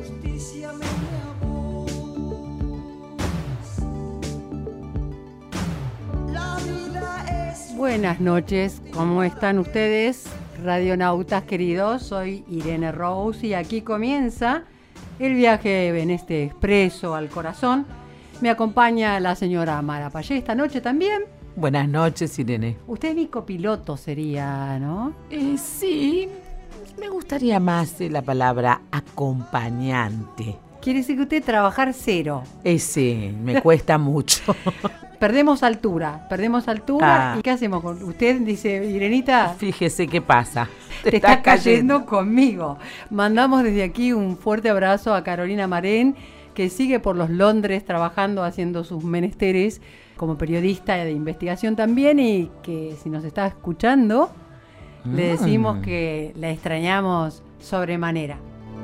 Buenas noches, ¿cómo están ustedes, radionautas queridos? Soy Irene Rose y aquí comienza el viaje en este expreso al corazón. Me acompaña la señora Mara Payé esta noche también. Buenas noches, Irene. Usted es mi copiloto sería, ¿no? Sí, me gustaría más la palabra acompañante. Quiere decir que usted trabajar cero. Sí, me cuesta mucho. Perdemos altura. ¿Y qué hacemos con usted? Dice, Irenita, fíjese qué pasa. Te estás cayendo conmigo. Mandamos desde aquí un fuerte abrazo a Carolina Marén, que sigue por los Londres trabajando, haciendo sus menesteres como periodista de investigación también, y que si nos está escuchando, le decimos que la extrañamos sobremanera.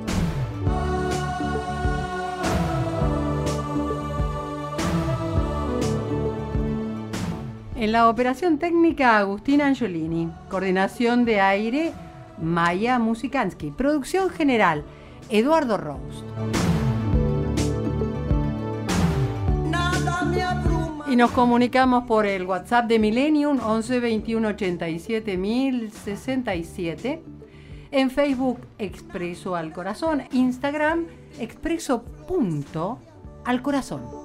En la operación técnica, Agustina Angiolini. Coordinación de aire, Maya Musikansky. Producción general, Eduardo Rose. Y nos comunicamos por el WhatsApp de Millennium 11 21 87 1067. En Facebook, Expreso al Corazón. Instagram, expreso.alcorazón.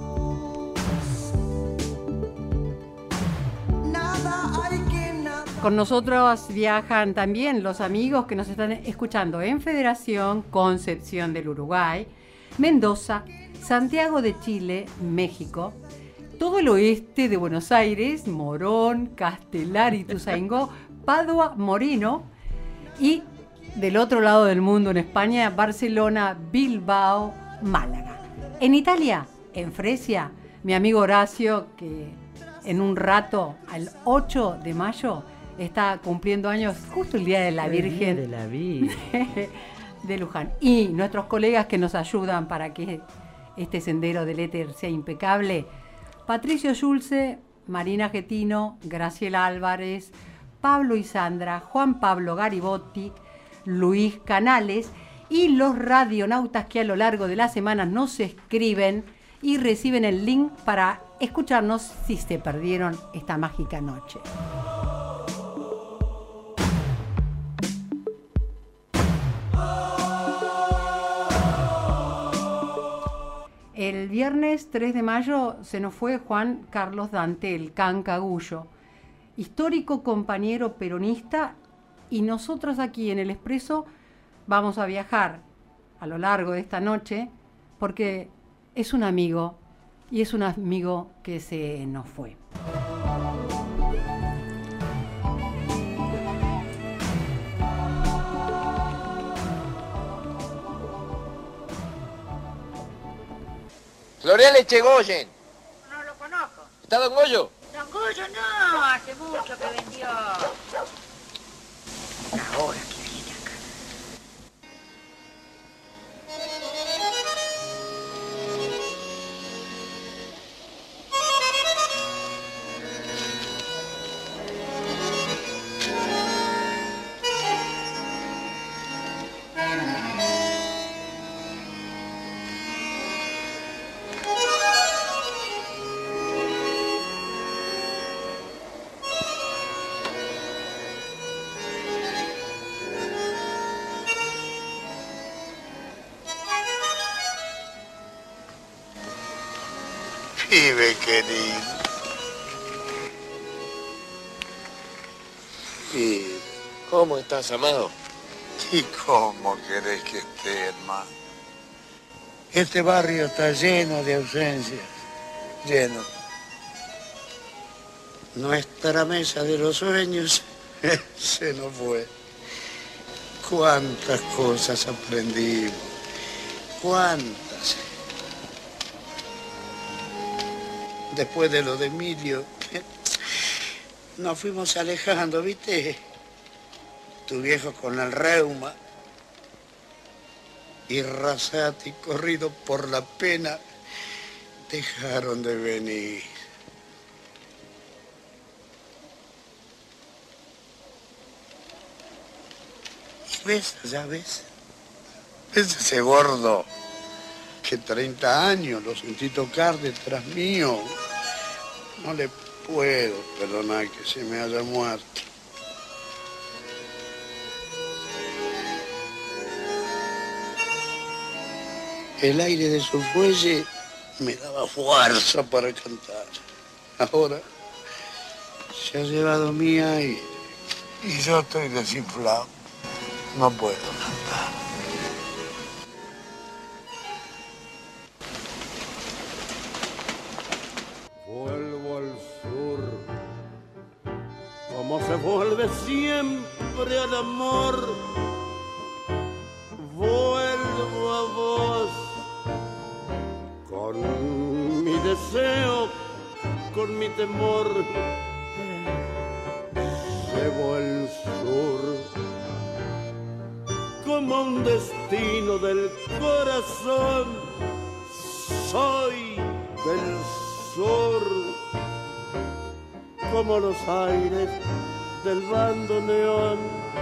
Con nosotros viajan también los amigos que nos están escuchando en Federación, Concepción del Uruguay, Mendoza, Santiago de Chile, México, todo el oeste de Buenos Aires, Morón, Castelar, Ituzaingó, Padua, Moreno, y del otro lado del mundo en España, Barcelona, Bilbao, Málaga. En Italia, en Fresia, mi amigo Horacio, que en un rato, al 8 de mayo, está cumpliendo años, justo el Día de la Virgen de la Virgen de Luján. Y nuestros colegas que nos ayudan para que este sendero del éter sea impecable: Patricio Schulze, Marina Getino, Graciela Álvarez, Pablo y Sandra, Juan Pablo Garibotti, Luis Canales y los radionautas que a lo largo de la semana nos escriben y reciben el link para escucharnos si se perdieron esta mágica noche. El viernes 3 de mayo se nos fue Juan Carlos Dante, el Cancagullo, histórico compañero peronista, y nosotros aquí en el Expreso vamos a viajar a lo largo de esta noche porque es un amigo, y es un amigo que se nos fue. Florial Echegoyen. No lo conozco. ¿Está Don Goyo? Don Goyo no, hace mucho que vendió. Ahora que viene acá. Pibe querido. Pibe. ¿Cómo estás, amado? ¿Y cómo querés que esté, hermano? Este barrio está lleno de ausencias. Lleno. Nuestra mesa de los sueños se nos fue. Cuántas cosas aprendimos. Cuántas. Después de lo de Emilio, nos fuimos alejando, ¿viste? Tu viejo con el reuma y Rasati, corrido por la pena, dejaron de venir. ¿Y ves? ¿Ya ves? ¿Ves ese gordo? que 30 años lo sentí tocar detrás mío. No le puedo perdonar que se me haya muerto. El aire de su fuelle me daba fuerza para cantar. Ahora se ha llevado mi aire y yo estoy desinflado. No puedo cantar. Vuelvo al sur, como se vuelve siempre al amor. Vuelvo a vos, con mi deseo, con mi temor. Llevo el sur, como un destino del corazón. Soy del sur, como los aires del bandoneón.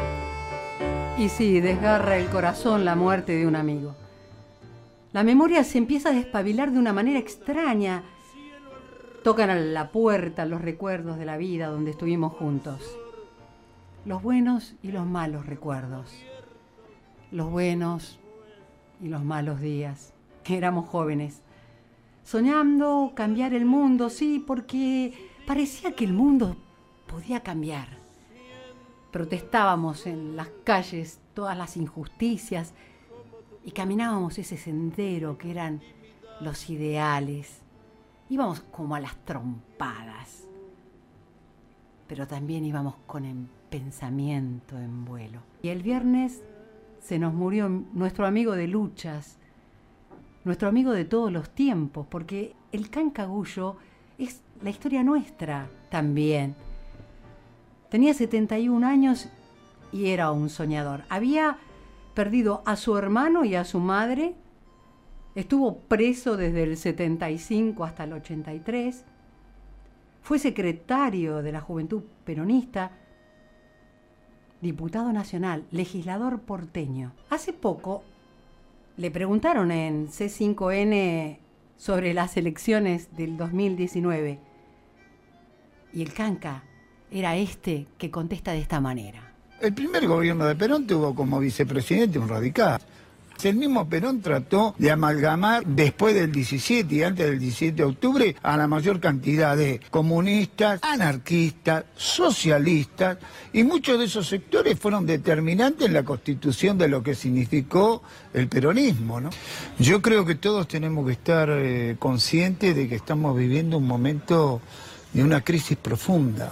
Y sí, desgarra el corazón la muerte de un amigo. La memoria se empieza a despabilar de una manera extraña. Tocan a la puerta los recuerdos de la vida donde estuvimos juntos. Los buenos y los malos recuerdos. Los buenos y los malos días. Éramos jóvenes. Soñando cambiar el mundo, sí, porque parecía que el mundo podía cambiar. Protestábamos en las calles todas las injusticias y caminábamos ese sendero que eran los ideales. Íbamos como a las trompadas, pero también íbamos con el pensamiento en vuelo. Y el viernes se nos murió nuestro amigo de luchas, nuestro amigo de todos los tiempos, porque el Cancagullo es la historia nuestra también. Tenía 71 años y era un soñador. Había perdido a su hermano y a su madre. Estuvo preso desde el 75 hasta el 83. Fue secretario de la Juventud Peronista, diputado nacional, legislador porteño. Hace poco le preguntaron en C5N sobre las elecciones del 2019 y el Canca era este que contesta de esta manera. El primer gobierno de Perón tuvo como vicepresidente un radical. El mismo Perón trató de amalgamar después del 17 y antes del 17 de octubre a la mayor cantidad de comunistas, anarquistas, socialistas, y muchos de esos sectores fueron determinantes en la constitución de lo que significó el peronismo, ¿no? Yo creo que todos tenemos que estar conscientes de que estamos viviendo un momento de una crisis profunda.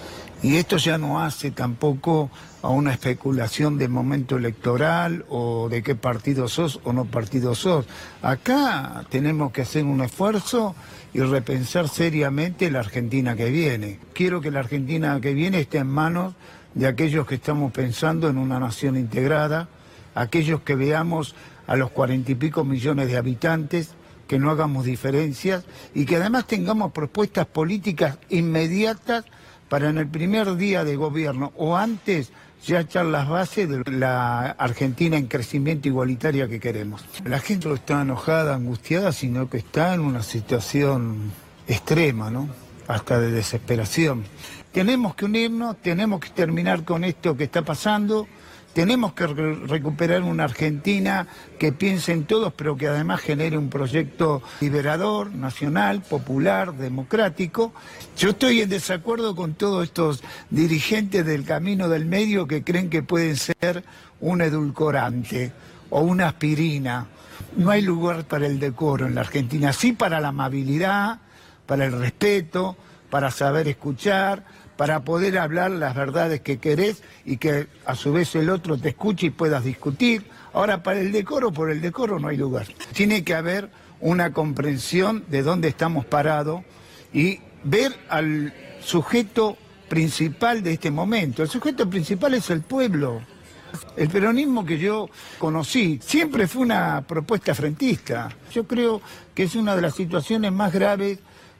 Y esto ya no hace tampoco a una especulación de momento electoral o de qué partido sos o no partido sos. Acá tenemos que hacer un esfuerzo y repensar seriamente la Argentina que viene. Quiero que la Argentina que viene esté en manos de aquellos que estamos pensando en una nación integrada, aquellos que veamos a los 40 y pico millones de habitantes, que no hagamos diferencias y que además tengamos propuestas políticas inmediatas para en el primer día de gobierno o antes ya echar las bases de la Argentina en crecimiento igualitaria que queremos. La gente no está enojada, angustiada, sino que está en una situación extrema, ¿no? Hasta de desesperación. Tenemos que unirnos, tenemos que terminar con esto que está pasando, tenemos que recuperar una Argentina que piense en todos, pero que además genere un proyecto liberador, nacional, popular, democrático. Yo estoy en desacuerdo con todos estos dirigentes del camino del medio que creen que pueden ser un edulcorante o una aspirina. No hay lugar para el decoro en la Argentina, sí para la amabilidad, para el respeto, para saber escuchar, para poder hablar las verdades que querés y que a su vez el otro te escuche y puedas discutir. Ahora, para el decoro, por el decoro no hay lugar. Tiene que haber una comprensión de dónde estamos parados y ver al sujeto principal de este momento. El sujeto principal es el pueblo. El peronismo que yo conocí siempre fue una propuesta frentista. Yo creo que es una de las situaciones más graves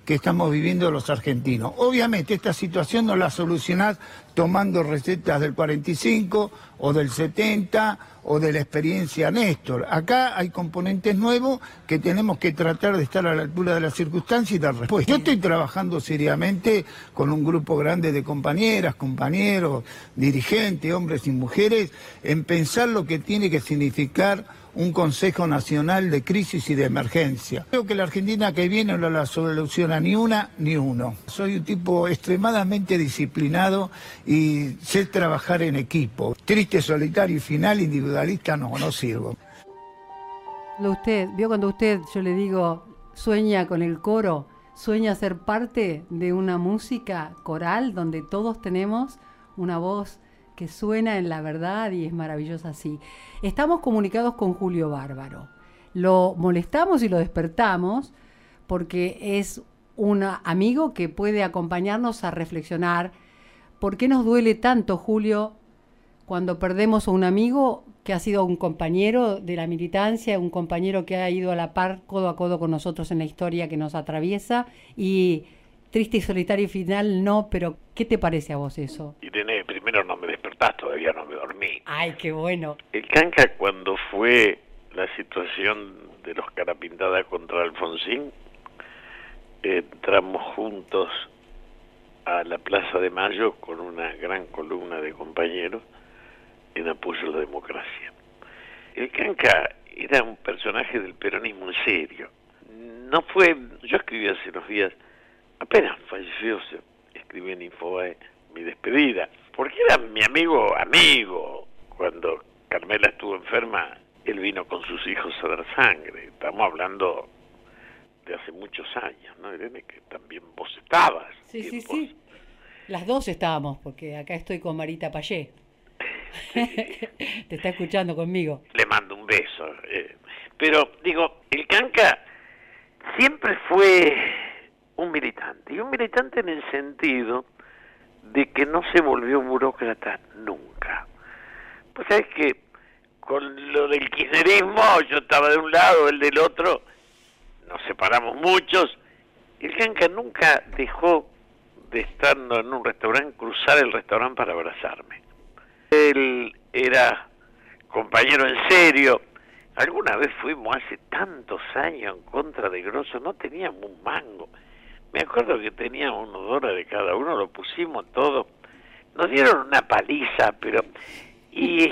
que estamos viviendo los argentinos. Obviamente esta situación no la solucionás tomando recetas del 45 o del 70 o de la experiencia Néstor. Acá hay componentes nuevos que tenemos que tratar de estar a la altura de las circunstancias y dar respuesta. Yo estoy trabajando seriamente con un grupo grande de compañeras, compañeros, dirigentes, hombres y mujeres, en pensar lo que tiene que significar un Consejo Nacional de Crisis y de Emergencia. Creo que la Argentina que viene no la soluciona ni una ni uno. Soy un tipo extremadamente disciplinado y sé trabajar en equipo. Triste, solitario y final, individualista no sirvo. Usted, vio cuando usted, yo le digo, sueña con el coro, sueña ser parte de una música coral donde todos tenemos una voz que suena en la verdad y es maravillosa así. Estamos comunicados con Julio Bárbaro. Lo molestamos y lo despertamos porque es un amigo que puede acompañarnos a reflexionar. ¿Por qué nos duele tanto, Julio, cuando perdemos a un amigo que ha sido un compañero de la militancia, un compañero que ha ido a la par, codo a codo con nosotros en la historia que nos atraviesa? Y triste y solitario final no, pero ¿qué te parece a vos eso? Irene, primero no me despertás, todavía no me dormí. Ay, qué bueno. El Canca, cuando fue la situación de los Carapintada contra Alfonsín, entramos juntos a la Plaza de Mayo con una gran columna de compañeros en apoyo a la democracia. El Canca era un personaje del peronismo en serio. No fue, yo escribí hace unos días, apenas falleció, escribí en Infobae mi despedida, porque era mi amigo. Cuando Carmela estuvo enferma, él vino con sus hijos a dar sangre. Estamos hablando de hace muchos años, ¿no, Irene? Que también vos estabas. Sí. Las dos estábamos, porque acá estoy con Marita Payé. Sí. Te está escuchando conmigo. Le mando un beso. Pero, digo, el Canca siempre fue un militante, y un militante en el sentido de que no se volvió burócrata nunca. Pues sabes que con lo del kirchnerismo, yo estaba de un lado, él del otro, nos separamos muchos. El Canca nunca dejó de estar en un restaurante, cruzar el restaurante para abrazarme. Él era compañero en serio. Alguna vez fuimos hace tantos años en contra de Grosso, no teníamos un mango. Me acuerdo que teníamos $1 cada uno, lo pusimos todo. Nos dieron una paliza, pero... Y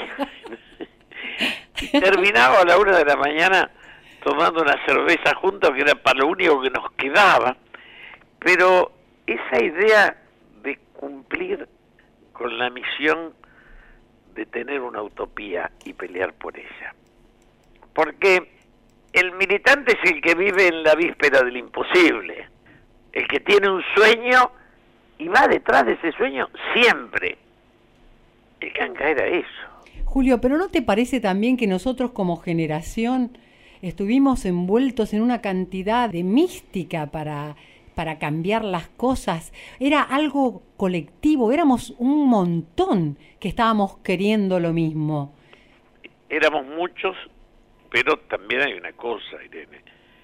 terminaba a la 1 de la mañana tomando una cerveza juntos, que era para lo único que nos quedaba. Pero esa idea de cumplir con la misión de tener una utopía y pelear por ella. Porque el militante es el que vive en la víspera del imposible, el que tiene un sueño y va detrás de ese sueño siempre. El Canca era eso. Julio, ¿pero no te parece también que nosotros como generación estuvimos envueltos en una cantidad de mística para cambiar las cosas? Era algo colectivo, éramos un montón que estábamos queriendo lo mismo. Éramos muchos, pero también hay una cosa, Irene.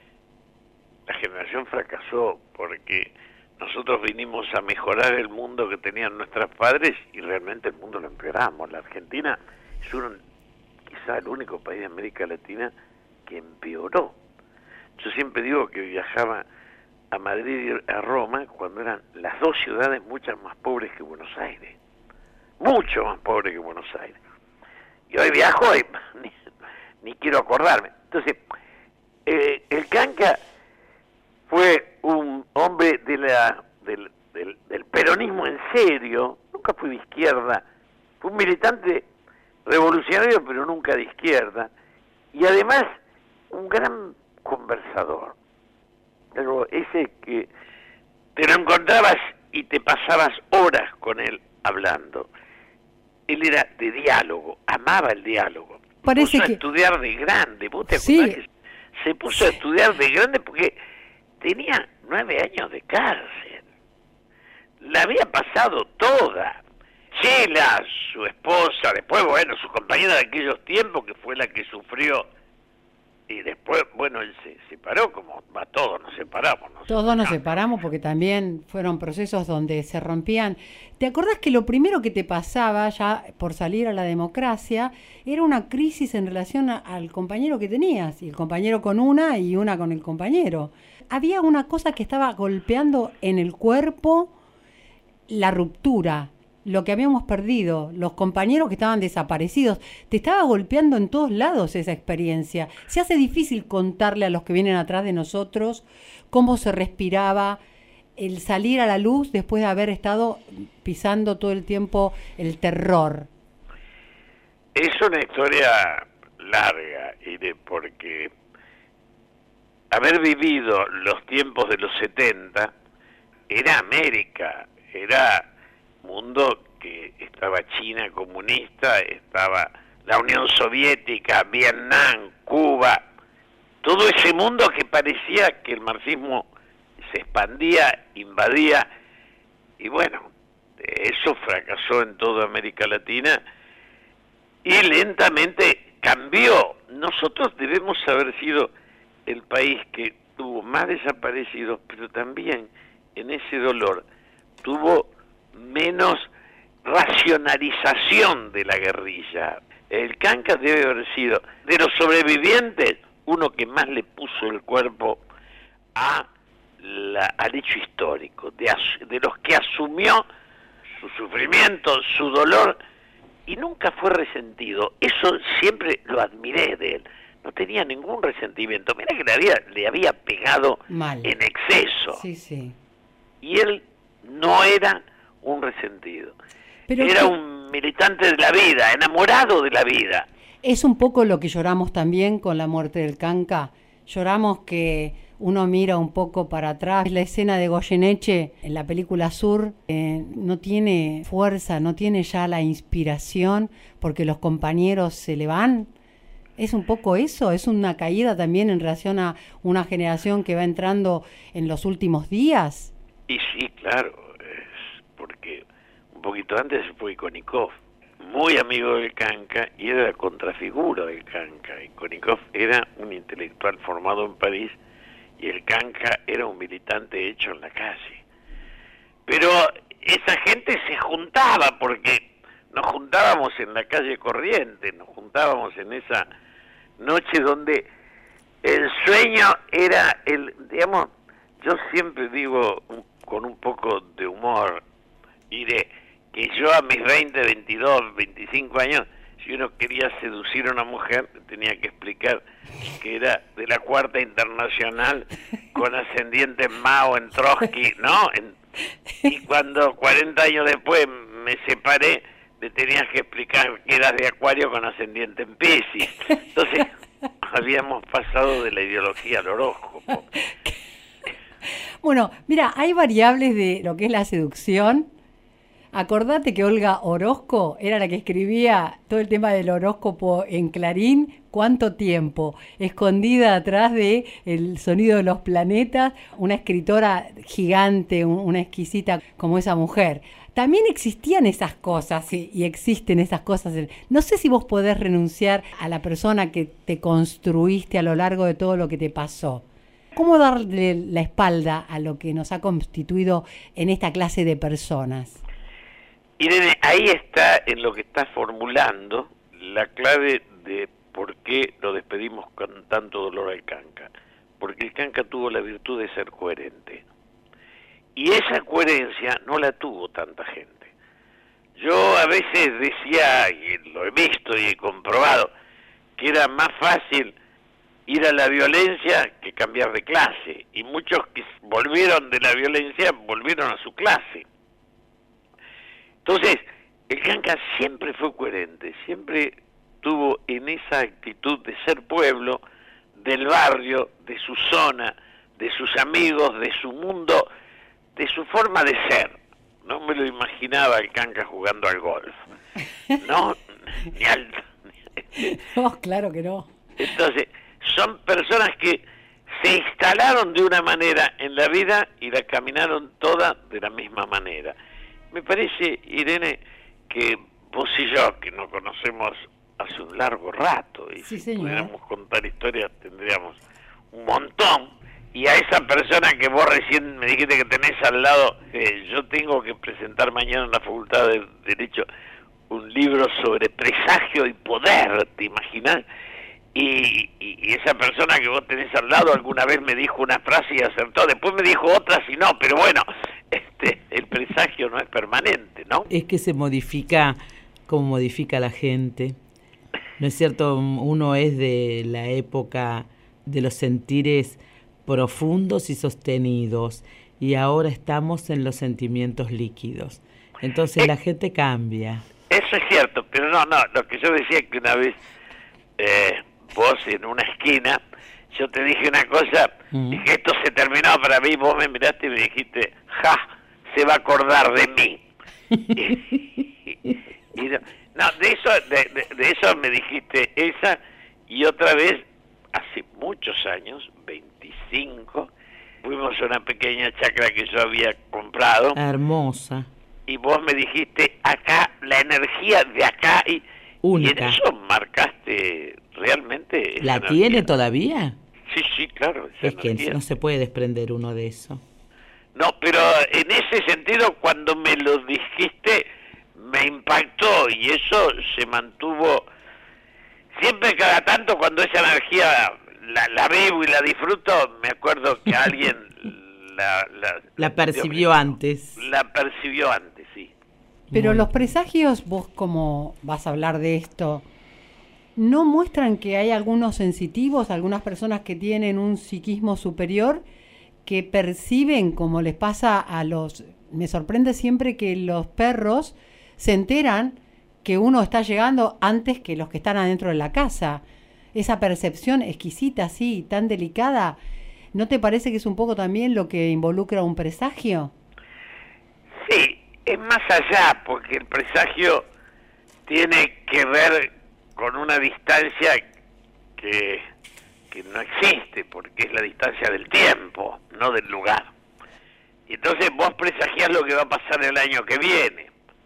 La generación fracasó porque nosotros vinimos a mejorar el mundo que tenían nuestros padres y realmente el mundo lo empeoramos. La Argentina es quizá el único país de América Latina que empeoró. Yo siempre digo que viajaba a Madrid y a Roma cuando eran las dos ciudades mucho más pobres que Buenos Aires. Mucho más pobres que Buenos Aires. Y hoy viajo y ni quiero acordarme. Entonces, el Canca fue un hombre del peronismo en serio, nunca fue de izquierda, fue un militante revolucionario pero nunca de izquierda, y además un gran conversador. Pero ese que te lo encontrabas y te pasabas horas con él hablando. Él era de diálogo, amaba el diálogo. Parece puso que... a estudiar de grande, ¿vos te acordás? Sí. Que se puso a estudiar de grande porque tenía 9 años de cárcel. La había pasado toda. Chela, su esposa, después, bueno, su compañera de aquellos tiempos, que fue la que sufrió Y después, bueno, él se separó, como a todos nos separamos. Todos nos separamos porque también fueron procesos donde se rompían. ¿Te acordás que lo primero que te pasaba ya por salir a la democracia era una crisis en relación al compañero que tenías? Y el compañero con una y una con el compañero. Había una cosa que estaba golpeando en el cuerpo, la ruptura, lo que habíamos perdido, los compañeros que estaban desaparecidos. Te estaba golpeando en todos lados esa experiencia. Se hace difícil contarle a los que vienen atrás de nosotros cómo se respiraba el salir a la luz después de haber estado pisando todo el tiempo el terror. Es una historia larga, porque haber vivido los tiempos de los 70 era América, era mundo que estaba China comunista, estaba la Unión Soviética, Vietnam, Cuba, todo ese mundo que parecía que el marxismo se expandía, invadía, y bueno, eso fracasó en toda América Latina y lentamente cambió. Nosotros debemos haber sido el país que tuvo más desaparecidos, pero también en ese dolor tuvo menos racionalización de la guerrilla. El Kanka debe haber sido, de los sobrevivientes, uno que más le puso el cuerpo al hecho histórico, de los que asumió su sufrimiento, su dolor, y nunca fue resentido. Eso siempre lo admiré de él. No tenía ningún resentimiento. Mira que le había pegado mal, en exceso. Sí, sí. Y él no era un resentido. Pero era un militante de la vida, enamorado de la vida. Es un poco lo que lloramos también con la muerte del Kanka. Lloramos que uno mira un poco para atrás. La escena de Goyeneche en la película Sur no tiene fuerza, no tiene ya la inspiración porque los compañeros se le van. Es un poco eso, es una caída también en relación a una generación que va entrando en los últimos días. Y sí, claro, porque un poquito antes fue Konikov, muy amigo del Kanka, y era la contrafigura del Kanka. Y Konikov era un intelectual formado en París, y el Kanka era un militante hecho en la calle. Pero esa gente se juntaba, porque nos juntábamos en la calle Corrientes, nos juntábamos en esa noche donde el sueño era digamos, yo siempre digo con un poco de humor, y que yo a mis 20, 22, 25 años, si uno quería seducir a una mujer, tenía que explicar que era de la Cuarta Internacional, con ascendiente en Mao, en Trotsky, ¿no? Y cuando 40 años después me separé, le tenías que explicar que eras de Acuario con ascendiente en Piscis. Entonces, habíamos pasado de la ideología al horóscopo. Bueno, mira, hay variables de lo que es la seducción. Acordate que Olga Orozco era la que escribía todo el tema del horóscopo en Clarín. ¿Cuánto tiempo? Escondida atrás de el sonido de los planetas, una escritora gigante, una exquisita como esa mujer. También existían esas cosas y existen esas cosas. No sé si vos podés renunciar a la persona que te construiste a lo largo de todo lo que te pasó. ¿Cómo darle la espalda a lo que nos ha constituido en esta clase de personas? Irene, ahí está, en lo que estás formulando, la clave de por qué lo despedimos con tanto dolor al Kanka. Porque el Kanka tuvo la virtud de ser coherente. Y esa coherencia no la tuvo tanta gente. Yo a veces decía, y lo he visto y he comprobado, que era más fácil ir a la violencia que cambiar de clase. Y muchos que volvieron de la violencia volvieron a su clase. Entonces, el Kanka siempre fue coherente, siempre tuvo en esa actitud de ser pueblo, del barrio, de su zona, de sus amigos, de su mundo, de su forma de ser. No me lo imaginaba el Kanka jugando al golf. No, ni al... No, claro que no. Entonces, son personas que se instalaron de una manera en la vida y la caminaron toda de la misma manera. Me parece, Irene, que vos y yo, que no conocemos hace un largo rato, y Sí, si señor. pudiéramos contar historias tendríamos un montón. Y a esa persona que vos recién me dijiste que tenés al lado, yo tengo que presentar mañana en la Facultad de Derecho un libro sobre presagio y poder, ¿te imaginás? Y esa persona que vos tenés al lado alguna vez me dijo una frase y acertó, después me dijo otra y no, pero bueno, el presagio no es permanente, ¿no? Es que se modifica como modifica la gente. ¿No es cierto? Uno es de la época de los sentires profundos y sostenidos, y ahora estamos en los sentimientos líquidos. Entonces la gente cambia. Eso es cierto, pero no, lo que yo decía es que una vez vos en una esquina, yo te dije una cosa, y que esto se terminó para mí, vos me miraste y me dijiste, ja, se va a acordar de mí. y no, de eso me dijiste esa, y otra vez, hace muchos años, 25, fuimos a una pequeña chacra que yo había comprado. Hermosa. Y vos me dijiste, acá, la energía de acá, y Única. en eso marcaste realmente esa ¿La energía. tiene todavía? Sí, claro. esa Es que energía. no se puede desprender uno de eso. No, pero en ese sentido, cuando me lo dijiste, me impactó, y eso se mantuvo siempre. Cada tanto, cuando esa energía la veo y la disfruto, me acuerdo que alguien La percibió antes. La percibió antes, sí. Pero los presagios, vos como vas a hablar de esto, ¿no muestran que hay algunos sensitivos, algunas personas que tienen un psiquismo superior, que perciben, como les pasa a los... Me sorprende siempre que los perros se enteran que uno está llegando antes que los que están adentro de la casa. Esa percepción exquisita, así, tan delicada, ¿no te parece que es un poco también lo que involucra un presagio? Sí, es más allá, porque el presagio tiene que ver con una distancia que no existe, porque es la distancia del tiempo, no del lugar. Y entonces vos presagiás lo que va a pasar el año que viene.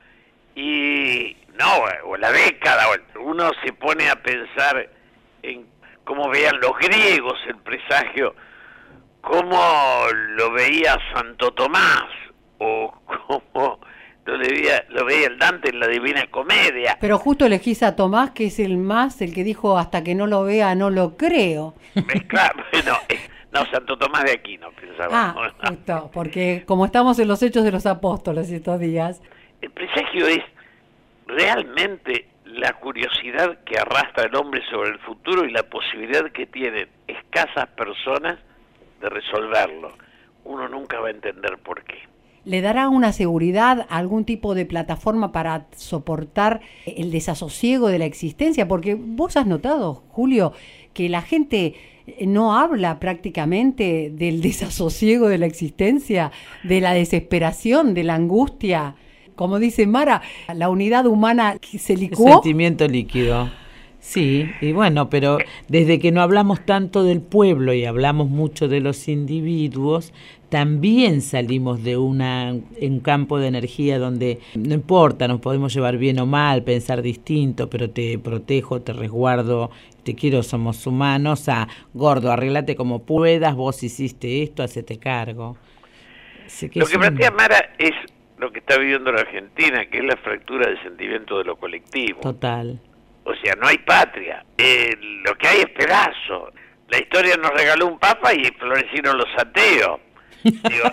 Y no, o la década, uno se pone a pensar en cómo veían los griegos el presagio, cómo lo veía Santo Tomás, o cómo lo veía el Dante en la Divina Comedia. Pero justo elegís a Tomás, que es el que dijo, hasta que no lo vea, no lo creo. Claro, no, Santo Tomás de Aquino pensaba. Ah, justo, porque como estamos en los Hechos de los Apóstoles estos días. El presagio es realmente la curiosidad que arrastra el hombre sobre el futuro y la posibilidad que tienen escasas personas de resolverlo. Uno nunca va a entender por qué. ¿Le dará una seguridad, algún tipo de plataforma para soportar el desasosiego de la existencia? Porque vos has notado, Julio, que la gente no habla prácticamente del desasosiego de la existencia, de la desesperación, de la angustia. Como dice Mara, la unidad humana se licuó. Sentimiento líquido. Sí, y bueno, pero desde que no hablamos tanto del pueblo y hablamos mucho de los individuos, también salimos de un campo de energía donde no importa, nos podemos llevar bien o mal, pensar distinto, pero te protejo, te resguardo, te quiero, somos humanos, gordo, arréglate como puedas, vos hiciste esto, hacete cargo. Lo que plantea Mara es lo que está viviendo la Argentina, que es la fractura del sentimiento de lo colectivo. Total. O sea, no hay patria. Lo que hay es pedazo. La historia nos regaló un papa y florecieron los ateos. Digo,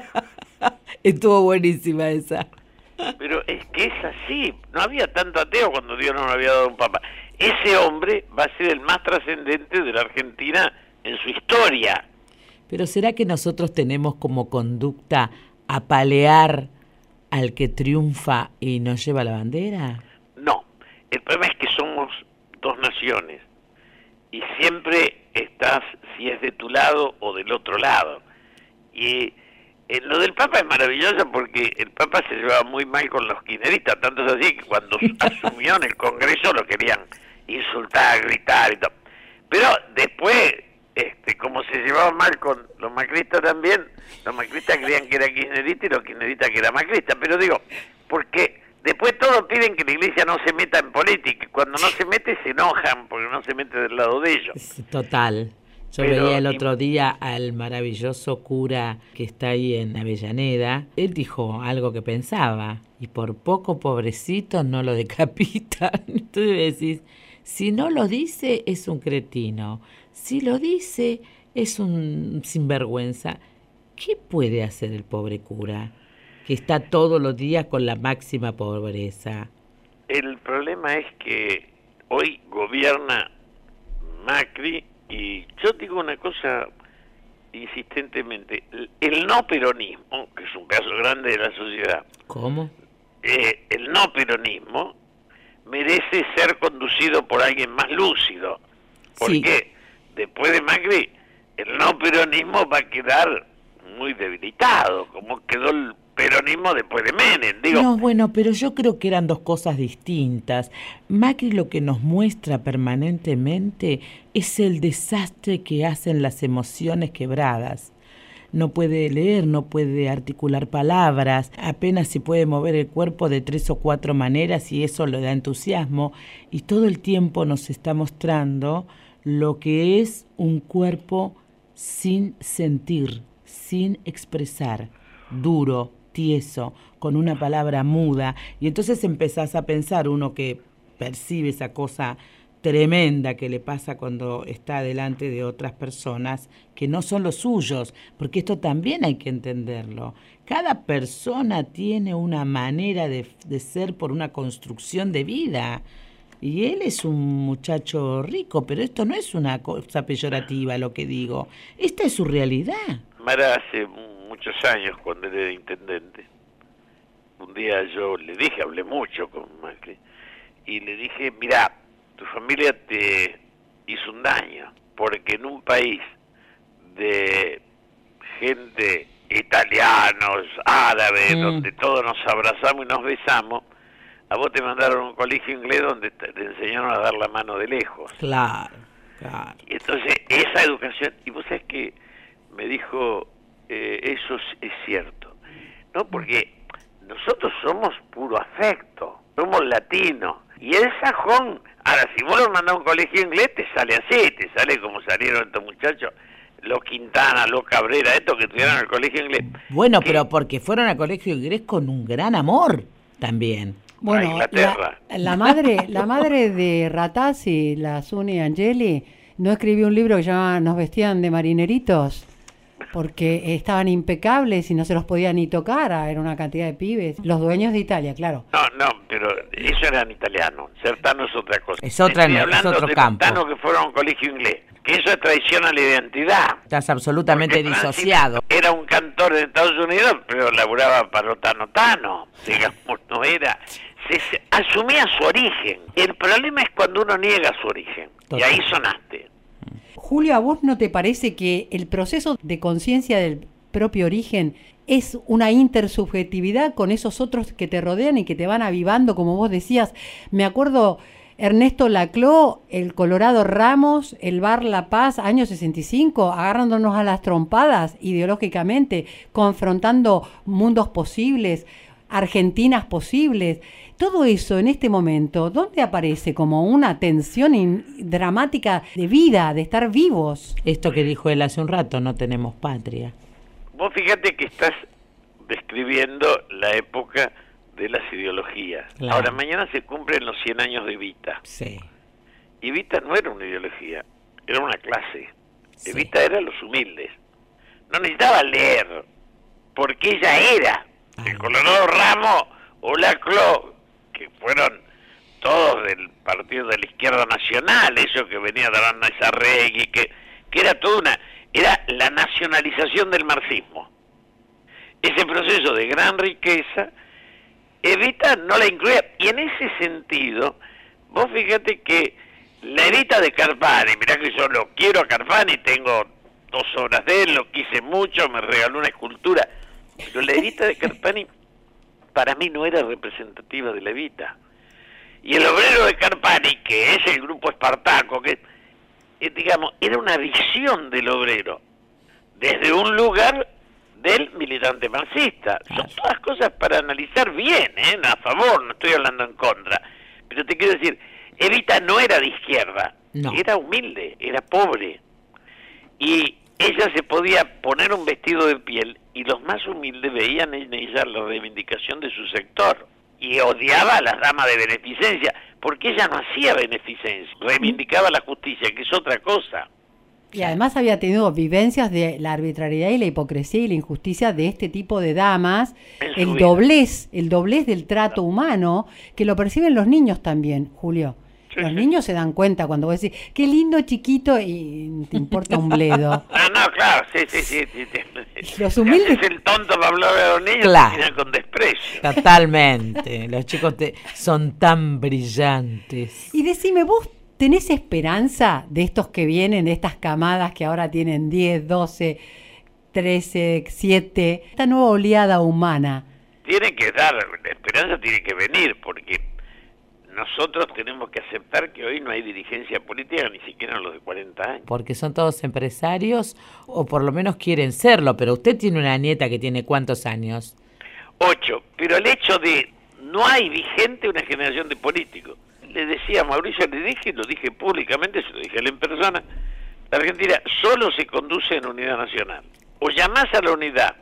estuvo buenísima esa. Pero es que es así. No había tanto ateo cuando Dios no nos había dado un papa. Ese hombre va a ser el más trascendente de la Argentina en su historia. Pero ¿será que nosotros tenemos como conducta apalear al que triunfa y nos lleva la bandera? No. El problema es que somos dos naciones y siempre estás, si es de tu lado o del otro lado. Y lo del Papa es maravilloso porque el Papa se llevaba muy mal con los kirchneristas, tanto es así que cuando asumió en el Congreso lo querían insultar, gritar y todo. Pero después, como se llevaba mal con los macristas también, los macristas creían que era kirchnerista y los kirchneristas que era macrista. Pero digo, porque Después todos piden que la iglesia no se meta en política. Cuando no se mete se enojan porque no se mete del lado de ellos. Total. Yo veía el otro día al maravilloso cura que está ahí en Avellaneda. Él dijo algo que pensaba, y por poco, pobrecito, no lo decapitan. Entonces decís, si no lo dice es un cretino, si lo dice es un sinvergüenza. ¿Qué puede hacer el pobre cura, que está todos los días con la máxima pobreza? El problema es que hoy gobierna Macri. Y yo digo una cosa insistentemente, el no peronismo, que es un caso grande de la sociedad. ¿Cómo? El no peronismo merece ser conducido por alguien más lúcido. Porque después de Macri, el no peronismo va a quedar muy debilitado, como quedó el peronismo después de Menem, digo. No, bueno, pero yo creo que eran dos cosas distintas. Macri lo que nos muestra permanentemente es el desastre que hacen las emociones quebradas. No puede leer, no puede articular palabras, apenas se puede mover el cuerpo de 3 o 4 maneras y eso le da entusiasmo. Y todo el tiempo nos está mostrando lo que es un cuerpo sin sentir, sin expresar, duro, tieso, con una palabra muda, y entonces empezás a pensar, uno que percibe esa cosa tremenda que le pasa cuando está delante de otras personas que no son los suyos, porque esto también hay que entenderlo. Cada persona tiene una manera de ser por una construcción de vida, y él es un muchacho rico, pero esto no es una cosa peyorativa lo que digo, esta es su realidad. Mara, hace muchos años, cuando él era intendente, un día yo le dije, hablé mucho con Macri, y le dije, mirá, tu familia te hizo un daño, porque en un país de gente, italianos, árabes, donde todos nos abrazamos y nos besamos, a vos te mandaron a un colegio inglés donde te enseñaron a dar la mano de lejos. Claro, claro. Y entonces, esa educación, y vos sabés que me dijo, eso es cierto, ¿no? Porque nosotros somos puro afecto, somos latinos, y el sajón, ahora si vos lo mandás a un colegio inglés te sale así, te sale como salieron estos muchachos, los Quintana, los Cabrera, estos que estuvieron al colegio inglés. Bueno, pero porque fueron al colegio inglés con un gran amor también. Bueno, la madre de Ratazzi, la Suni Angeli, ¿no escribió un libro que se llama Nos vestían de marineritos? Porque estaban impecables y no se los podía ni tocar, era una cantidad de pibes. Los dueños de Italia, claro. No, pero ellos eran italianos. Sertano es otra cosa. Es otro campo. Sertano que fueron a un colegio inglés. Que eso es traición a la identidad. Estás absolutamente disociado. Era un cantor de Estados Unidos, pero laburaba para lo Tano, digamos, no era. Se asumía su origen. El problema es cuando uno niega su origen. Total. Y ahí sonaste. Julio, ¿a vos no te parece que el proceso de conciencia del propio origen es una intersubjetividad con esos otros que te rodean y que te van avivando, como vos decías? Me acuerdo Ernesto Laclau, el Colorado Ramos, el Bar La Paz, año 65, agarrándonos a las trompadas ideológicamente, confrontando mundos posibles, Argentinas posibles. Todo eso en este momento, ¿dónde aparece como una tensión dramática de vida, de estar vivos? Esto que dijo él hace un rato, no tenemos patria. Vos fíjate que estás describiendo la época de las ideologías. Claro. Ahora, mañana se cumplen los 100 años de Evita. Sí. Evita no era una ideología, era una clase. Sí. Evita era los humildes. No necesitaba leer, porque ella era. El Colorado Ramos o Laclau, que fueron todos del partido de la izquierda nacional, eso que venía de Arana Sarregui, que era toda era la nacionalización del marxismo. Ese proceso de gran riqueza, Evita no la incluía, y en ese sentido, vos fíjate que la Evita de Carpani, mirá que yo lo quiero a Carpani, tengo 2 obras de él, lo quise mucho, me regaló una escultura, pero la Evita de Carpani para mí no era representativa de la Evita. Y el obrero de Carpani, que es el grupo Espartaco, que digamos, era una visión del obrero, desde un lugar del militante marxista. Claro. Son todas cosas para analizar bien, a favor, no estoy hablando en contra. Pero te quiero decir, Evita no era de izquierda, No. era humilde, era pobre. Y ella se podía poner un vestido de piel y los más humildes veían en ella la reivindicación de su sector. Y odiaba a las damas de beneficencia, porque ella no hacía beneficencia, reivindicaba la justicia, que es otra cosa. Y además había tenido vivencias de la arbitrariedad y la hipocresía y la injusticia de este tipo de damas, En su el vida. doblez del trato humano, que lo perciben los niños también, Julio. Sí, Los sí. niños se dan cuenta cuando vos decís, qué lindo chiquito, y te importa un bledo. No, claro, sí. Los humildes- Es el tonto para hablar a los niños, Claro. te miran con desprecio. Totalmente. Los chicos son tan brillantes. Y decime, ¿vos tenés esperanza de estos que vienen, de estas camadas que ahora tienen 10, 12, 13, 7, esta nueva oleada humana? Tiene que dar, la esperanza tiene que venir, porque nosotros tenemos que aceptar que hoy no hay dirigencia política, ni siquiera en los de 40 años. Porque son todos empresarios, o por lo menos quieren serlo, pero usted tiene una nieta que tiene ¿cuántos años? 8, pero el hecho de no hay vigente una generación de políticos. Le decía a Mauricio, le dije, lo dije públicamente, se lo dije a él en persona, la Argentina solo se conduce en unidad nacional. O llamás a la unidad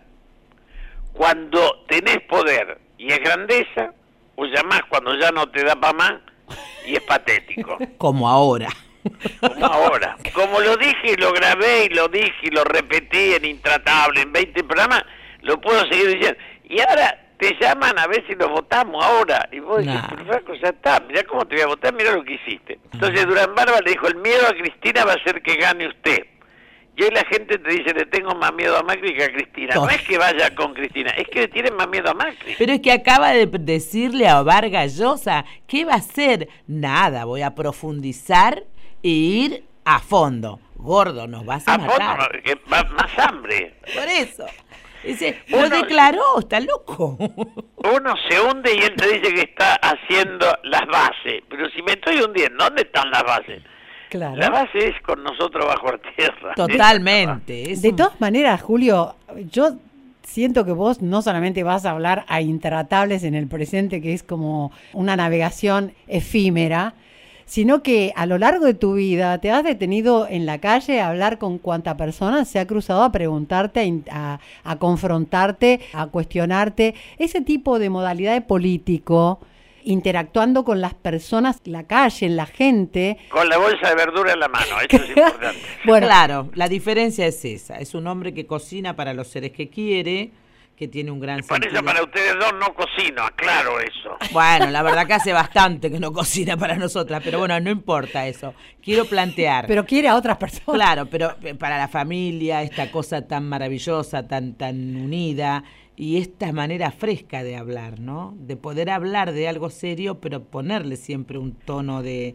cuando tenés poder y es grandeza, o llamás cuando ya no te da para más y es patético. Como ahora. Como ahora. Como lo dije y lo grabé y lo dije y lo repetí en Intratable, en 20 programas, lo puedo seguir diciendo. Y ahora te llaman a ver si lo votamos ahora. Y vos decís, Nah. pero Franco, ya está, mirá cómo te voy a votar, mirá lo que hiciste. Entonces Durán Barba le dijo, el miedo a Cristina va a hacer que gane usted. Y hoy la gente te dice, le tengo más miedo a Macri que a Cristina. No es que vaya con Cristina, es que le tienen más miedo a Macri. Pero es que acaba de decirle a Vargas Llosa, ¿qué va a hacer? Nada, voy a profundizar e ir a fondo. Gordo, nos vas a A fondo, matar. que más hambre. Por eso. Dice, lo Uno- declaró, está loco. Uno se hunde y él te dice que está haciendo las bases. Pero si me estoy hundiendo, ¿dónde están las bases? Claro. La base es con nosotros bajo tierra. Totalmente. De todas maneras, Julio, yo siento que vos no solamente vas a hablar a Intratables en el presente, que es como una navegación efímera, sino que a lo largo de tu vida te has detenido en la calle a hablar con cuanta persona se ha cruzado a preguntarte, a confrontarte, a cuestionarte. Ese tipo de modalidad de político, interactuando con las personas, la calle, la gente. Con la bolsa de verdura en la mano, eso es importante. Bueno, Claro, la diferencia es esa. Es un hombre que cocina para los seres que quiere, que tiene un gran Por eso sentido. para ustedes dos no cocino, aclaro eso. Bueno, la verdad que hace bastante que no cocina para nosotras, pero bueno, no importa eso. Quiero plantear. pero quiere a otras personas. Claro, pero para la familia, esta cosa tan maravillosa, tan unida, y esta manera fresca de hablar, ¿no? De poder hablar de algo serio, pero ponerle siempre un tono de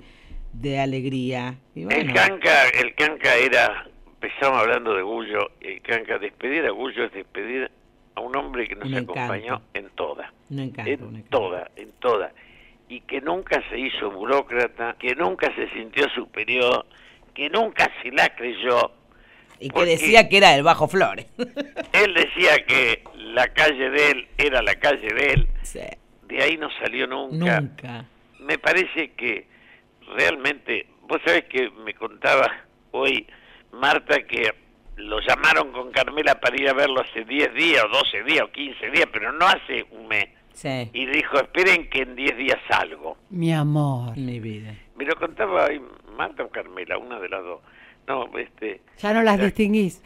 alegría. Y bueno, El canca era, empezamos hablando de Gullo, el canca, despedir a Gullo es despedir a un hombre que nos Un encanto. acompañó en toda. un encanto, un En encanto. toda. Y que nunca se hizo burócrata, que nunca se sintió superior, que nunca se la creyó. Y que porque decía que era del Bajo Flores. él decía que la calle de él era la calle de él. Sí, De ahí no salió nunca. nunca. Me parece que realmente, vos sabés que me contaba hoy Marta que lo llamaron con Carmela para ir a verlo hace 10 días, o 12 días, o 15 días, pero no hace un mes. Sí, Y dijo, esperen que en 10 días salgo. Mi amor. mi vida. Me lo contaba hoy Marta o Carmela, una de las dos. No, Ya no las Mira. distinguís.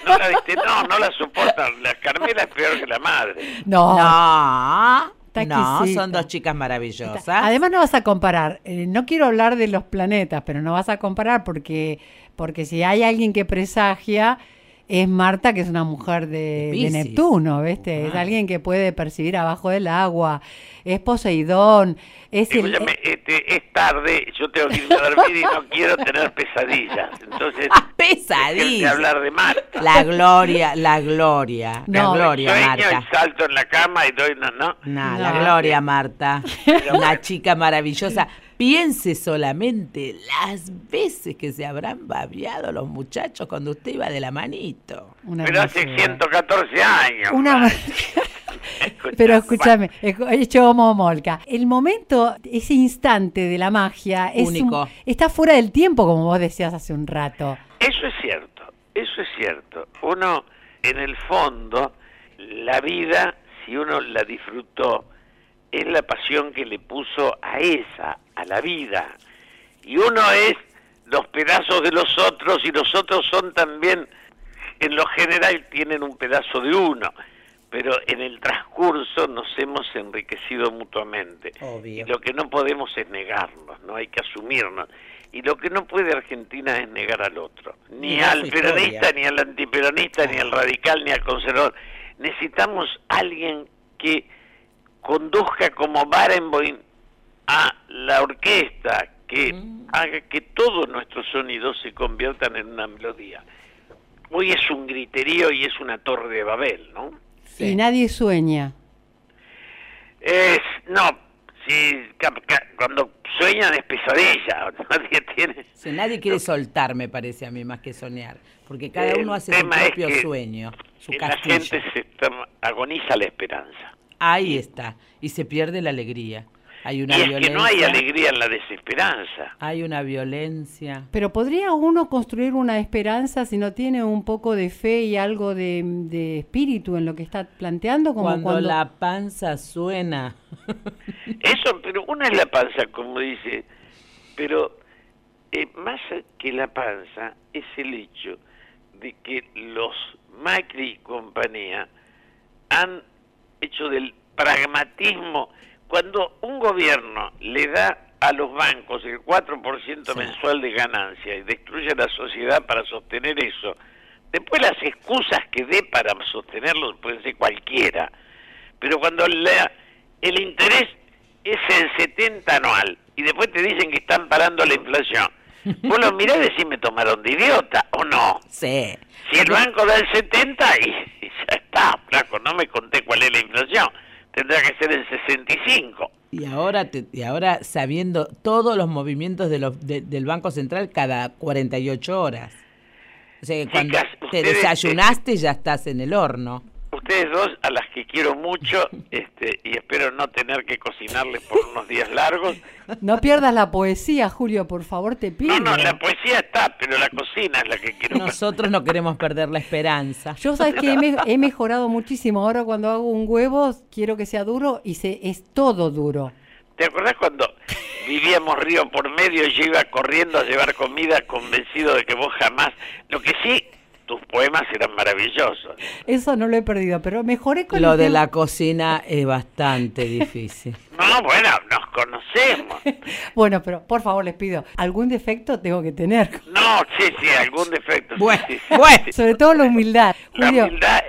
no la soportan. La Carmela es peor que la madre. No. No, Está no, exquisita. son dos chicas maravillosas. Además no vas a comparar, no quiero hablar de los planetas, pero no vas a comparar porque si hay alguien que presagia es Marta, que es una mujer de Piscis. Neptuno, ¿viste? Es Ah. alguien que puede percibir abajo del agua, es Poseidón, es el... Escúchame, es tarde, yo tengo que irme a dormir y no quiero tener pesadillas. Entonces, déjenme Pesadilla. hablar de Marta. La gloria, la gloria, la No. gloria, Sueño Marta. y salto en la cama y doy no. No, No. la gloria, Marta. Una chica maravillosa. Piense solamente las veces que se habrán babeado los muchachos cuando usted iba de la manito. Pero hace 114 años. Pero escúchame, hecho Molca. El momento, ese instante de la magia es único. Está fuera del tiempo, como vos decías hace un rato. Eso es cierto, eso es cierto. Uno, en el fondo, la vida, si uno la disfrutó, es la pasión que le puso a la vida. Y uno es los pedazos de los otros, y los otros son también, en lo general, tienen un pedazo de uno. Pero en el transcurso nos hemos enriquecido mutuamente. Obvio. Y lo que no podemos es negarnos, no hay que asumirnos. Y lo que no puede Argentina es negar al otro. Ni al peronista, ni al antiperonista, ni al radical, ni al conservador. Necesitamos alguien que conduzca como Barenboim a la orquesta, que haga que todos nuestros sonidos se conviertan en una melodía. Hoy es un griterío y es una torre de Babel, ¿no? Sí. Y nadie sueña. No, si cuando sueñan es pesadilla, nadie tiene... Sí, nadie quiere soltar, me parece a mí, más que soñar, porque cada uno hace su propio sueño, su castillo. La gente agoniza la esperanza. Ahí está, y se pierde la alegría. Hay una violencia. Que no hay alegría en la desesperanza. Hay una violencia. Pero ¿podría uno construir una esperanza si no tiene un poco de fe y algo de espíritu en lo que está planteando? Como cuando la panza suena. Eso, pero una es la panza, como dice, pero más que la panza es el hecho de que los Macri y compañía han hecho del pragmatismo. Cuando un gobierno le da a los bancos el 4% mensual de ganancia y destruye la sociedad para sostener eso, después las excusas que dé para sostenerlo pueden ser cualquiera. Pero cuando el interés es el 70 anual y después te dicen que están parando la inflación, vos lo mirás y decís, ¿me tomaron de idiota o no? Sí. Si el banco da el 70 y ya está, flaco, no me conté cuál es la inflación. Tendrá que ser el 65. Y ahora sabiendo todos los movimientos del Banco Central cada 48 horas. O sea que cuando te desayunaste ya estás en el horno. Ustedes dos, a las que quiero mucho, y espero no tener que cocinarles por unos días largos. No pierdas la poesía, Julio, por favor, te pido. No, la poesía está, pero la cocina es la que quiero. Nosotros no queremos perder la esperanza. Yo sabes que he mejorado muchísimo. Ahora cuando hago un huevo, quiero que sea duro y es todo duro. ¿Te acordás cuando vivíamos río por medio y yo iba corriendo a llevar comida convencido de que vos jamás... Lo que sí... Tus poemas eran maravillosos. Eso no lo he perdido, pero mejoré con lo de la cocina es bastante difícil. No, bueno, nos conocemos. Bueno, pero por favor les pido, algún defecto tengo que tener. No, sí, algún defecto. Bueno, sí. Sobre todo la humildad. Julio. La humildad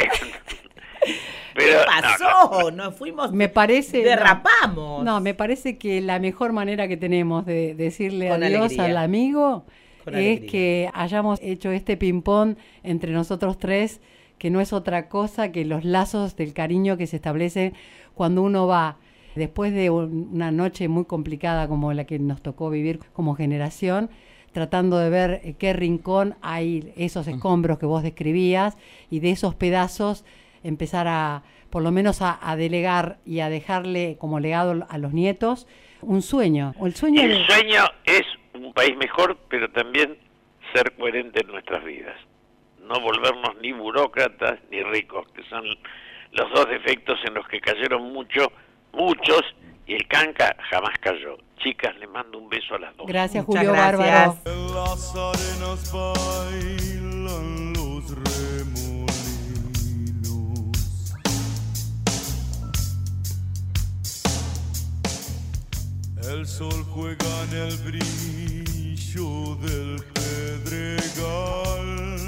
Pero, ¿qué pasó? Nos fuimos, me parece, derrapamos. No, me parece que la mejor manera que tenemos de decirle con adiós alegría al amigo con es alegría. Que hayamos hecho este ping-pong entre nosotros tres, que no es otra cosa que los lazos del cariño que se establecen cuando uno va, después de una noche muy complicada como la que nos tocó vivir como generación, tratando de ver qué rincón hay esos escombros que vos describías y de esos pedazos empezar a, por lo menos a delegar y a dejarle como legado a los nietos un sueño. El sueño es un país mejor, pero también ser coherente en nuestras vidas. No volvernos ni burócratas ni ricos, que son los dos defectos en los que cayeron muchos, y el canca jamás cayó. Chicas, les mando un beso a las dos. Gracias, Muchas Julio gracias. Bárbaro. En las arenas bailan los remolinos. El sol juega en el brillo del pedregal.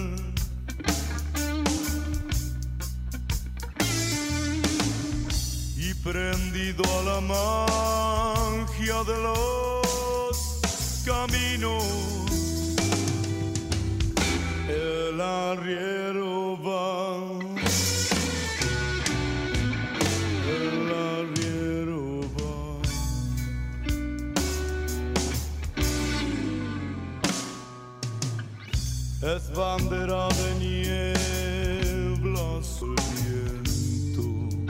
Y prendido a la magia de los caminos, el arriero va. El arriero va. es bandera de niebla sediento.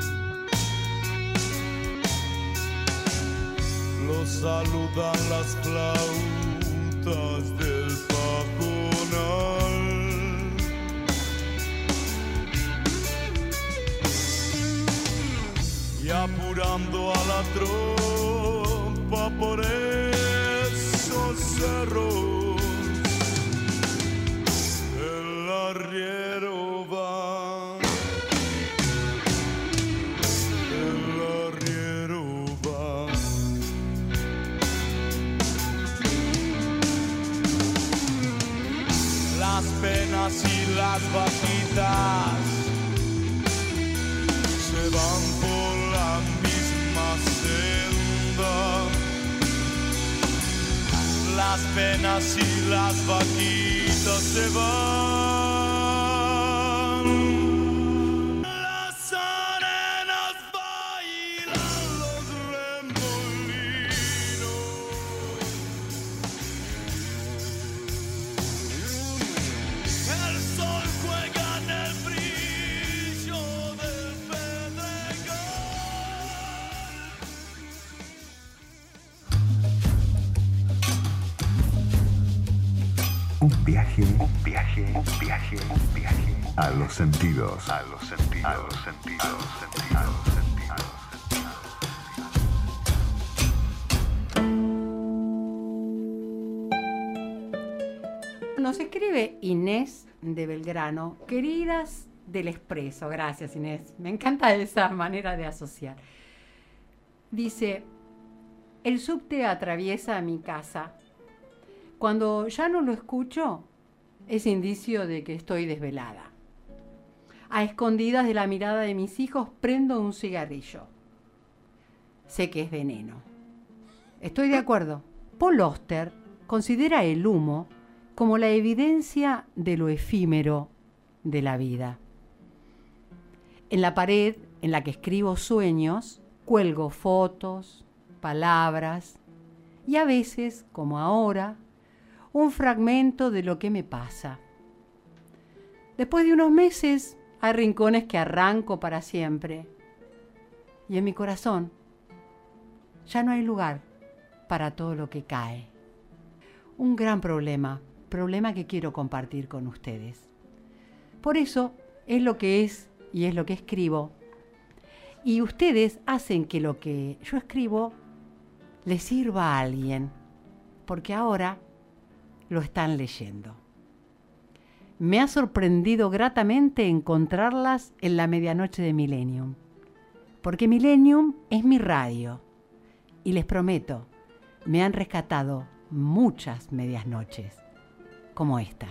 Lo saludan las flautas del pajonal. Y apurando a la tropa por esos cerros, el arriero va, el arriero va. Las penas y las vaquitas se van por la misma senda. Las penas y las vaquitas se van. Las arenas bailan los remolinos. El sol juega en el brillo del Un viaje a los sentidos, a los sentidos, a los sentidos, a los sentidos. Nos escribe Inés de Belgrano, queridas del Expreso. Gracias, Inés. Me encanta esa manera de asociar. Dice, el subte atraviesa mi casa. Cuando ya no lo escucho, es indicio de que estoy desvelada. A escondidas de la mirada de mis hijos, prendo un cigarrillo. Sé que es veneno. Estoy de acuerdo. Paul Auster considera el humo como la evidencia de lo efímero de la vida. En la pared en la que escribo sueños, cuelgo fotos, palabras y a veces, como ahora, un fragmento de lo que me pasa. Después de unos meses hay rincones que arranco para siempre y en mi corazón ya no hay lugar para todo lo que cae. Un gran problema que quiero compartir con ustedes. Por eso es lo que es y es lo que escribo. Y ustedes hacen que lo que yo escribo les sirva a alguien, porque ahora lo están leyendo. Me ha sorprendido gratamente encontrarlas en la medianoche de Millennium, porque Millennium es mi radio y les prometo, me han rescatado muchas medias noches como esta.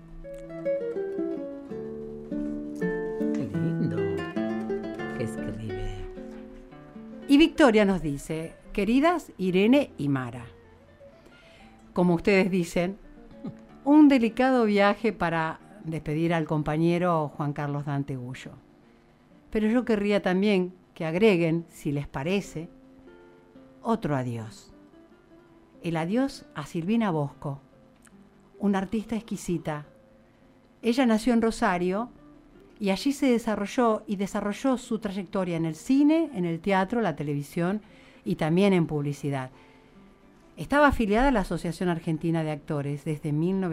Qué lindo que escribe. Y Victoria nos dice, queridas Irene y Mara, como ustedes dicen, un delicado viaje para despedir al compañero Juan Carlos Dante Gullo. Pero yo querría también que agreguen, si les parece, otro adiós. El adiós a Silvina Bosco, una artista exquisita. Ella nació en Rosario y allí se desarrolló su trayectoria en el cine, en el teatro, la televisión y también en publicidad. Estaba afiliada a la Asociación Argentina de Actores desde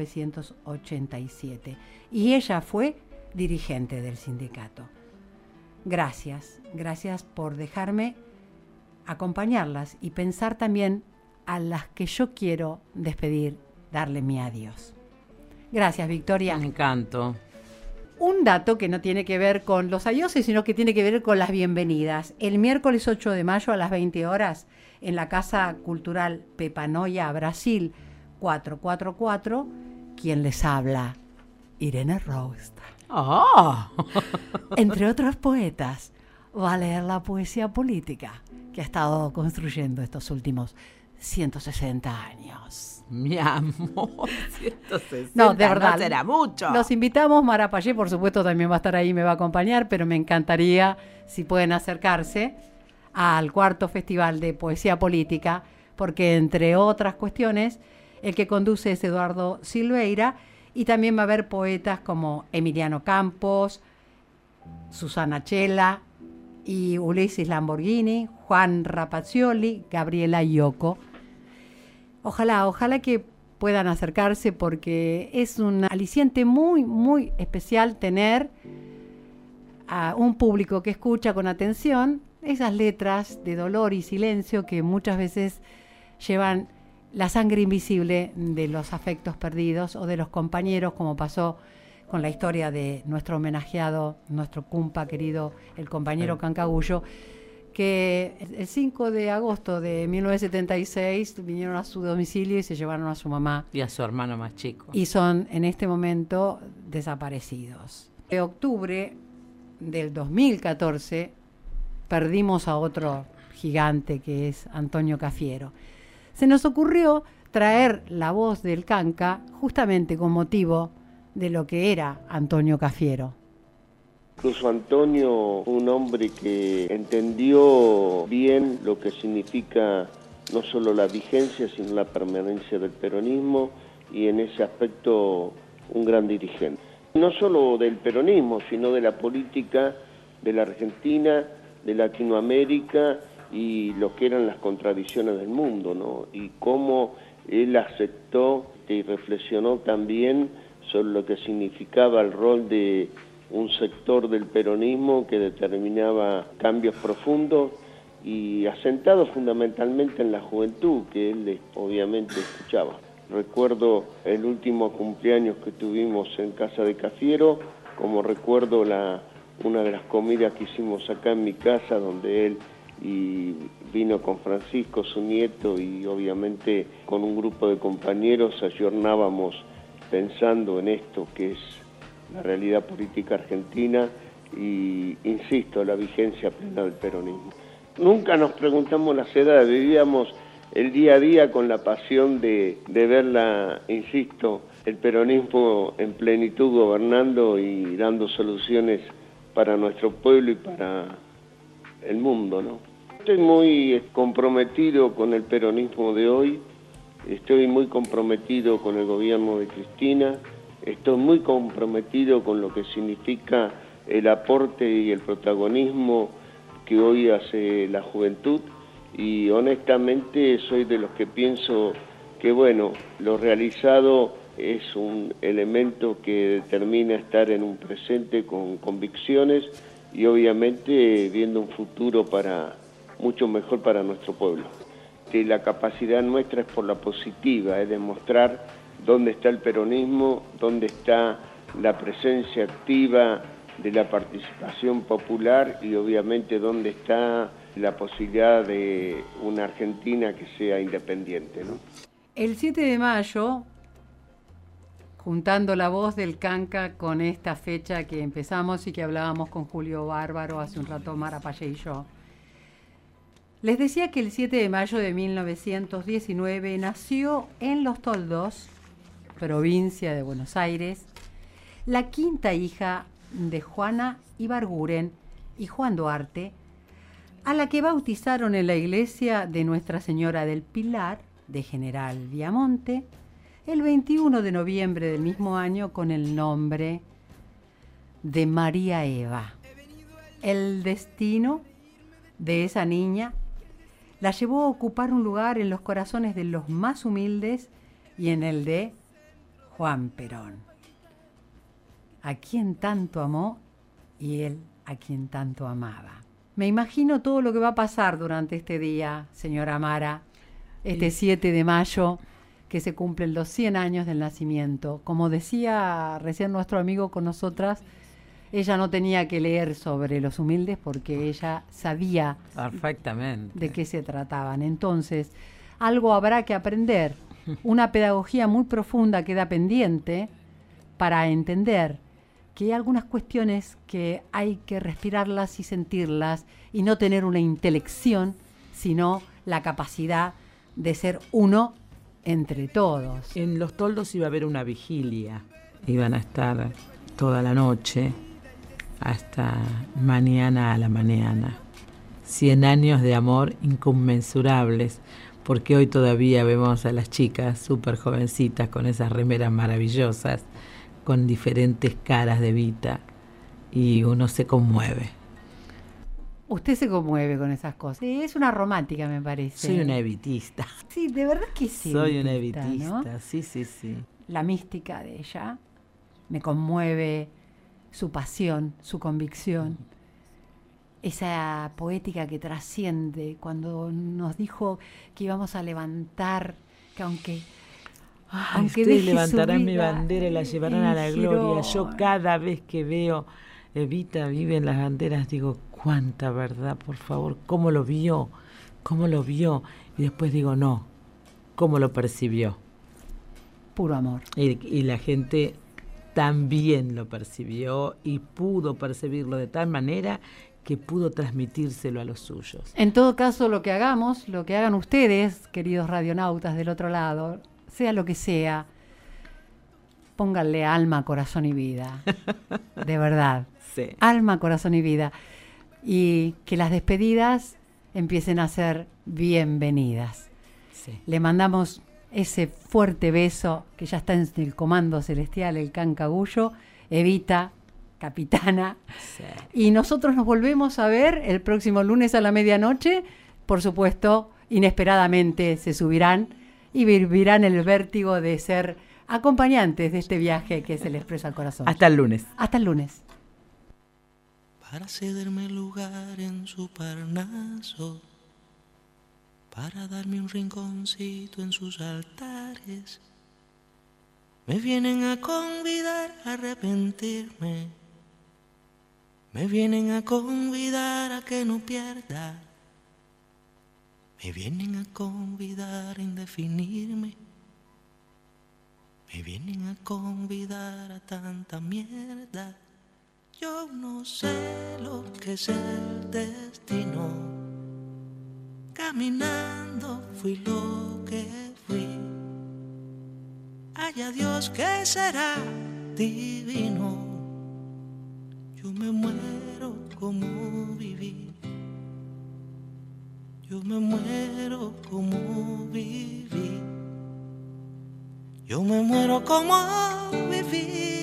1987 y ella fue dirigente del sindicato. Gracias por dejarme acompañarlas y pensar también a las que yo quiero despedir, darle mi adiós. Gracias, Victoria. Me encantó. Un dato que no tiene que ver con los adioses, sino que tiene que ver con las bienvenidas. El miércoles 8 de mayo a las 20 horas en la Casa Cultural Pepanoia, Brasil 444, quien les habla, Irene Roust. ¡Oh! Entre otros poetas, va a leer la poesía política que ha estado construyendo estos últimos 160 años. Mi amor, 160. No, de verdad. No será mucho. Los invitamos. Mara Payé, por supuesto, también va a estar ahí, me va a acompañar, pero me encantaría si pueden acercarse al cuarto Festival de Poesía Política, porque entre otras cuestiones, el que conduce es Eduardo Silveira Y también va a haber poetas como Emiliano Campos, Susana Chela y Ulises Lamborghini, Juan Rapaccioli, Gabriela Ioco. Ojalá que puedan acercarse, porque es un aliciente muy, muy especial tener a un público que escucha con atención esas letras de dolor y silencio que muchas veces llevan la sangre invisible de los afectos perdidos o de los compañeros, como pasó con la historia de nuestro homenajeado, nuestro cumpa querido, el compañero Cancagullo, que el 5 de agosto de 1976 vinieron a su domicilio y se llevaron a su mamá. Y a su hermano más chico. Y son en este momento desaparecidos. En octubre del 2014 perdimos a otro gigante, que es Antonio Cafiero. Se nos ocurrió traer la voz del Canca justamente con motivo de lo que era Antonio Cafiero. Incluso Antonio, un hombre que entendió bien lo que significa no solo la vigencia, sino la permanencia del peronismo, y en ese aspecto un gran dirigente. No solo del peronismo, sino de la política de la Argentina, de Latinoamérica y lo que eran las contradicciones del mundo, ¿no? Y cómo él aceptó y reflexionó también sobre lo que significaba el rol de un sector del peronismo que determinaba cambios profundos y asentados fundamentalmente en la juventud, que él obviamente escuchaba. Recuerdo el último cumpleaños que tuvimos en casa de Cafiero, como recuerdo una de las comidas que hicimos acá en mi casa, donde él y vino con Francisco, su nieto, y obviamente con un grupo de compañeros ayornábamos pensando en esto que es la realidad política argentina y, insisto, la vigencia plena del peronismo. Nunca nos preguntamos las edades, vivíamos el día a día con la pasión de verla, insisto, el peronismo en plenitud gobernando y dando soluciones para nuestro pueblo y para el mundo, ¿no? Estoy muy comprometido con el peronismo de hoy, estoy muy comprometido con el gobierno de Cristina, estoy muy comprometido con lo que significa el aporte y el protagonismo que hoy hace la juventud, y honestamente soy de los que pienso que, bueno, lo realizado es un elemento que determina estar en un presente con convicciones y obviamente viendo un futuro mucho mejor para nuestro pueblo. Que la capacidad nuestra es por la positiva, es demostrar dónde está el peronismo, dónde está la presencia activa de la participación popular y obviamente dónde está la posibilidad de una Argentina que sea independiente, ¿no? El 7 de mayo, juntando la voz del Canca con esta fecha que empezamos y que hablábamos con Julio Bárbaro hace un rato, Mara Payé y yo, les decía que el 7 de mayo de 1919 nació en Los Toldos, provincia de Buenos Aires, la quinta hija de Juana Ibarguren y Juan Duarte, a la que bautizaron en la iglesia de Nuestra Señora del Pilar, de General Viamonte, el 21 de noviembre del mismo año con el nombre de María Eva. El destino de esa niña la llevó a ocupar un lugar en los corazones de los más humildes y en el de Juan Perón, a quien tanto amó y él a quien tanto amaba. Me imagino todo lo que va a pasar durante este día, señora Mara, este 7 de mayo, que se cumplen los 100 años del nacimiento. Como decía recién nuestro amigo con nosotras, ella no tenía que leer sobre los humildes porque ella sabía perfectamente de qué se trataban. Entonces, algo habrá que aprender. Una pedagogía muy profunda queda pendiente para entender que hay algunas cuestiones que hay que respirarlas y sentirlas y no tener una intelección, sino la capacidad de ser uno entre todos. En Los Toldos iba a haber una vigilia, iban a estar toda la noche hasta mañana a la mañana. 100 años de amor inconmensurables, porque hoy todavía vemos a las chicas súper jovencitas con esas remeras maravillosas, con diferentes caras de Evita, y uno se conmueve. Usted se conmueve con esas cosas. Sí, es una romántica, me parece. Soy una evitista. Sí, de verdad que sí. Soy una evitista, ¿no? sí. La mística de ella me conmueve, su pasión, su convicción, esa poética que trasciende cuando nos dijo que íbamos a levantar, que aunque ustedes levantarán mi bandera y la llevarán a la gloria. Yo cada vez que veo Evita vive en las banderas digo, cuánta verdad, por favor, cómo lo vio, y después digo, no, cómo lo percibió. Puro amor. Y la gente también lo percibió y pudo percibirlo de tal manera que pudo transmitírselo a los suyos. En todo caso, lo que hagamos, lo que hagan ustedes, queridos radionautas del otro lado, sea lo que sea, pónganle alma, corazón y vida. De verdad. Sí. Alma, corazón y vida. Y que las despedidas empiecen a ser bienvenidas. Sí. Le mandamos ese fuerte beso que ya está en el comando celestial, el Cancagullo, Evita, capitana. Sí. Y nosotros nos volvemos a ver el próximo lunes a la medianoche. Por supuesto, inesperadamente se subirán y vivirán el vértigo de ser acompañantes de este viaje que es el Expreso al Corazón. Hasta el lunes. Hasta el lunes. Para cederme lugar en su Parnaso, para darme un rinconcito en sus altares, me vienen a convidar a arrepentirme, me vienen a convidar a que no pierda, me vienen a convidar a indefinirme, me vienen a convidar a tanta mierda. Yo no sé lo que es el destino, caminando fui lo que fui. Haya Dios que será divino. Yo me muero como viví. Yo me muero como viví. Yo me muero como viví.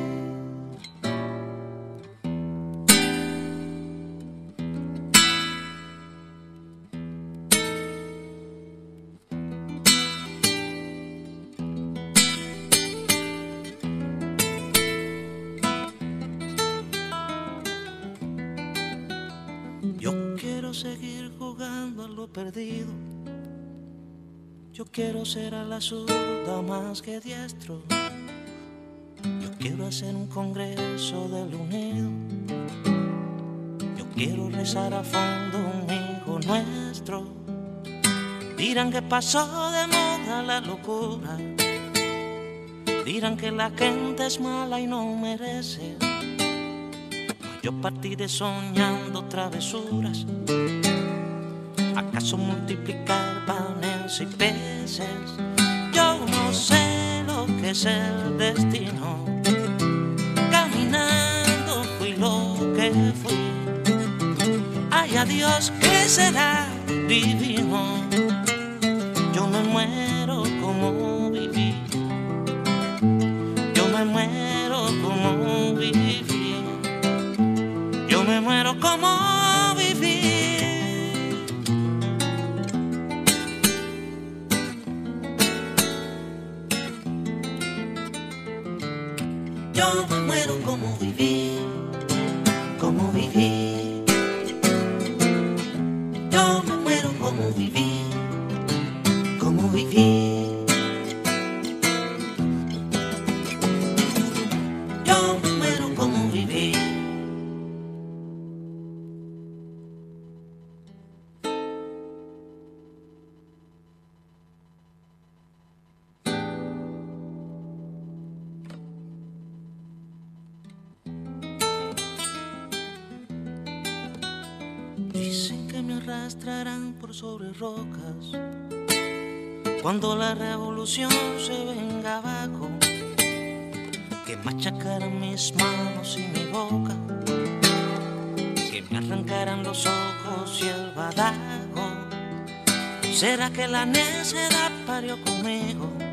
Seguir jugando a lo perdido. Yo quiero ser a la zurda más que diestro. Yo quiero hacer un congreso del unido. Yo quiero rezar a fondo un hijo nuestro. Dirán que pasó de moda la locura. Dirán que la gente es mala y no merece. Yo partiré soñando travesuras. ¿Acaso multiplicar panes y peces? Yo no sé lo que es el destino. Caminando fui lo que fui. Haya Dios que será divino. Yo me muero como viví. Yo me muero como viví. Yo me muero como viví. Yo me muero como viví, como viví. Yo me muero como viví, como viví. Yo me muero como viví. Dicen que me arrastrarán por sobre rocas cuando la revolución se venga abajo, que machacaran mis manos y mi boca, que me arrancaran los ojos y el badajo. ¿Será que la necedad parió conmigo?